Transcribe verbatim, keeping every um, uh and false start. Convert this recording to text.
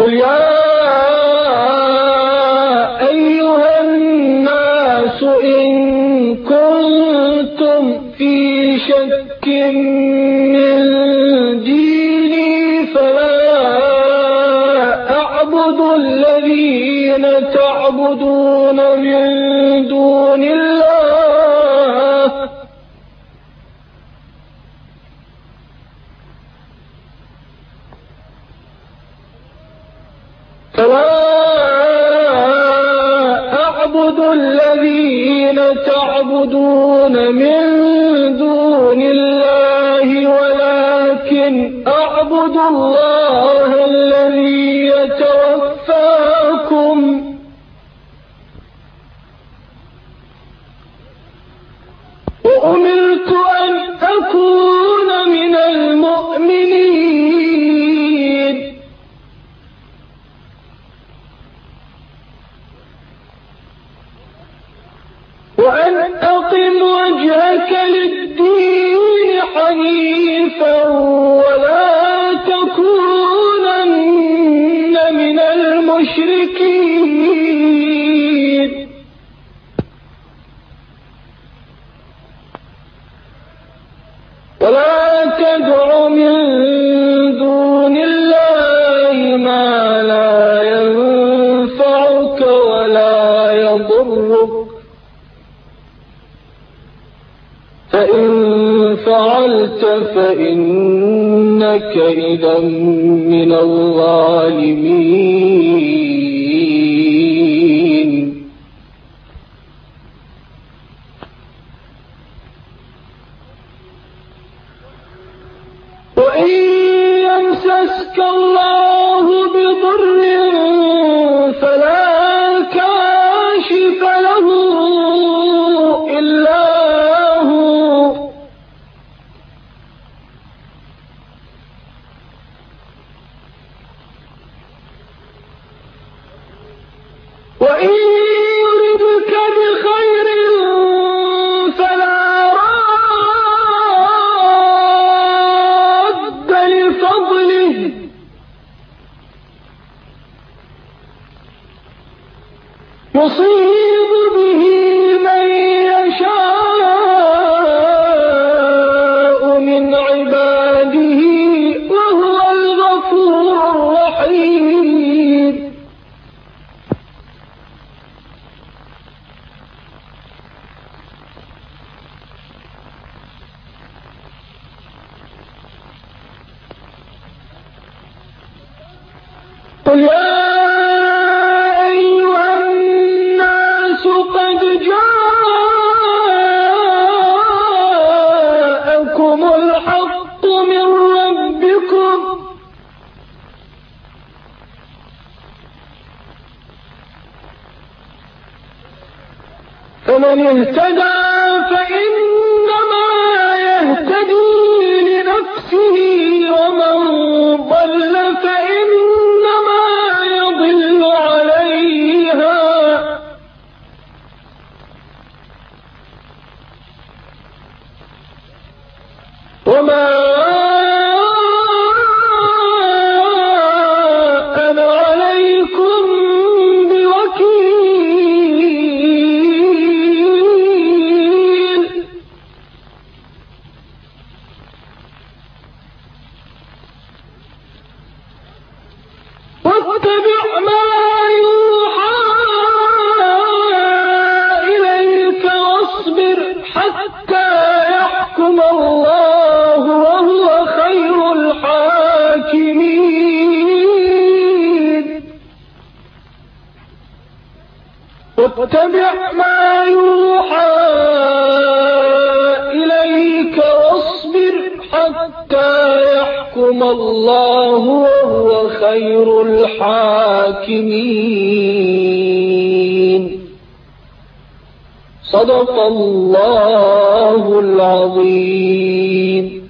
قل يا أيها الناس إن كنتم في شك من ديني فلا أعبد الذين تعبدون من دون الله فلا أعبد الذين تعبدون من دون الله ولكن أعبد الله الذي يتوفاكم وأمرت أن أكون من المؤمنين وأن أقم وجهك للدين حنيفا ولا تكونن من المشركين ولا تدع من دون الله ما لا ينفعك ولا يضرك فإن فعلت فإنك إذا من الظالمين وإن يمسسك الله بضر فلا كاشف له إلا وإن يردك بخير فلا راد لفضله يصيب به من يشاء من عباده وهو الغفور الرحيم قل يا أيها الناس قد جاءكم الحق من ربكم فمن اهتدى فإنما يهتدي لنفسه ومن ضل فإنما يضل عليها وما أنا عليكم بوكيل واتبع ما يوحى إليك واصبر حتى يحكم الله وهو خير الحاكمين واتبع ما يوحى إليك واصبر حتى يحكم الله وهو خير الحاكمين صدق الله العظيم.